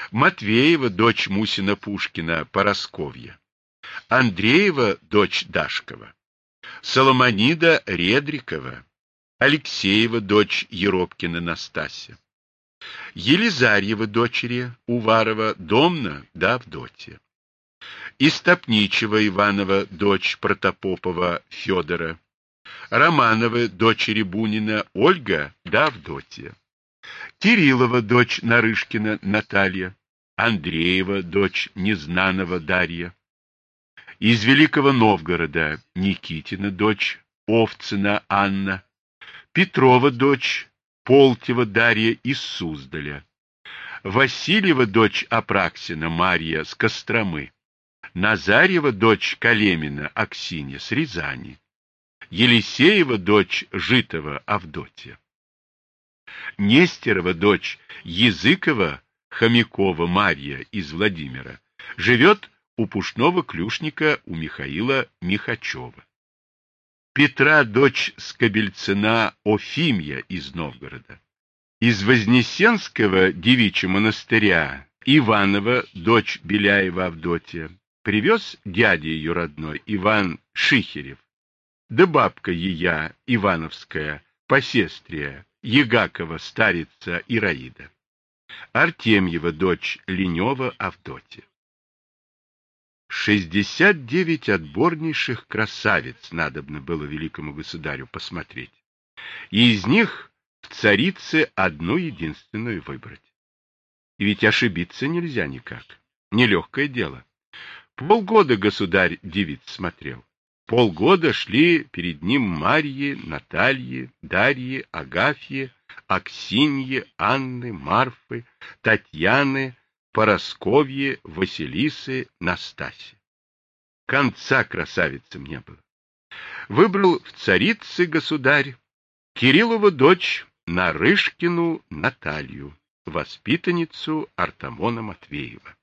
Матвеева, дочь Мусина-Пушкина, Поросковья, Андреева, дочь Дашкова, Соломонида Редрикова, Алексеева, дочь Еропкина Настасья, Елизарьева дочери Уварова, Домна да Авдотья, Истопничева Иванова, дочь Протопопова Федора, Романовы, дочери Бунина, Ольга да Авдотья, Кириллова, дочь Нарышкина Наталья, Андреева, дочь Незнанова Дарья, из Великого Новгорода Никитина, дочь Овцина Анна, Петрова, дочь Полтева Дарья из Суздаля, Васильева, дочь Апраксина Марья с Костромы, Назарьева, дочь Калемина Аксинья с Рязани, Елисеева, дочь Житова Авдотья, Нестерова, дочь Языкова Хомякова Марья из Владимира, живет у пушного клюшника у Михаила Михачева. Петра, дочь Скобельцина Офимья из Новгорода. Из Вознесенского девичьего монастыря Иванова, дочь Беляева Авдотья, привез дядя ее родной Иван Шихерев, да бабка ея Ивановская, посестрия Егакова старица Ираида, Артемьева, дочь Ленева Авдотья. 69 отборнейших красавиц надобно было великому государю посмотреть, и из них в царице одну единственную выбрать. И ведь ошибиться нельзя никак, нелегкое дело. Полгода государь девиц смотрел, полгода шли перед ним Марьи, Натальи, Дарьи, Агафьи, Аксиньи, Анны, Марфы, Татьяны, Поросковьи, Василисы, Настасьи. Конца красавицам не было. Выбрал в царицы государь Кириллову дочь Нарышкину Наталью, воспитанницу Артамона Матвеева.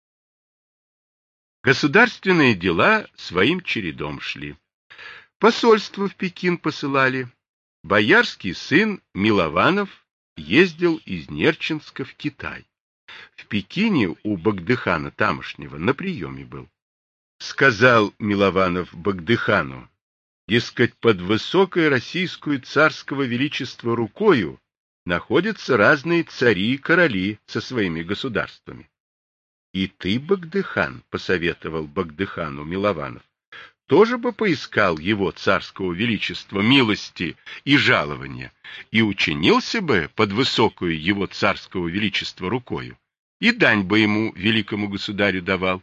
Государственные дела своим чередом шли. Посольство в Пекин посылали. Боярский сын Милованов ездил из Нерчинска в Китай. В Пекине у Багдыхана тамошнего на приеме был. Сказал Милованов Багдыхану, дескать, под высокой российскую царского величества рукою находятся разные цари и короли со своими государствами. И ты, Багдыхан, посоветовал Багдыхану Милованов, тоже бы поискал его царского величества милости и жалования, и учинился бы под высокую его царского величества рукою, и дань бы ему, великому государю, давал.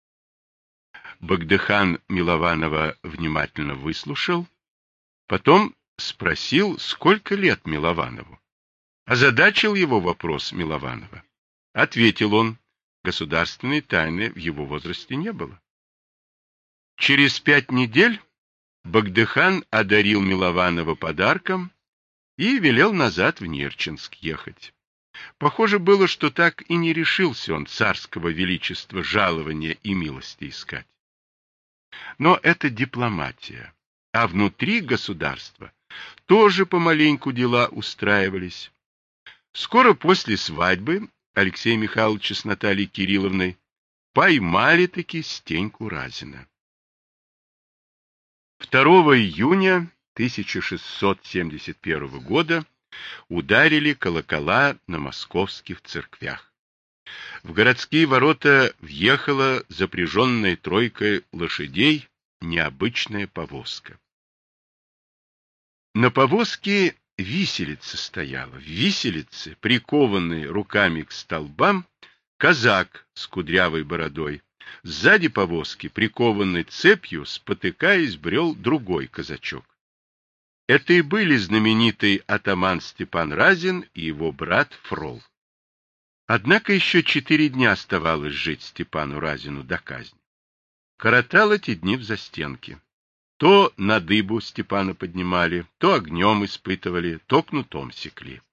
Багдыхан Милованова внимательно выслушал, потом спросил, сколько лет Милованову. Озадачил его вопрос Милованова. Ответил он, государственной тайны в его возрасте не было. Через 5 недель Багдыхан одарил Милованова подарком и велел назад в Нерчинск ехать. Похоже было, что так и не решился он царского величества жалования и милости искать. Но это дипломатия, а внутри государства тоже помаленьку дела устраивались. Скоро после свадьбы Алексея Михайловича с Натальей Кирилловной поймали-таки Стеньку Разина. 2 июня 1671 года ударили колокола на московских церквях. В городские ворота въехала запряженная тройкой лошадей необычная повозка. На повозке виселица стояла. В виселице, прикованный руками к столбам, казак с кудрявой бородой. Сзади повозки, прикованный цепью, спотыкаясь, брел другой казачок. Это и были знаменитый атаман Степан Разин и его брат Фрол. Однако еще 4 дня оставалось жить Степану Разину до казни. Коротал эти дни в застенке. То на дыбу Степана поднимали, то огнем испытывали, то кнутом секли.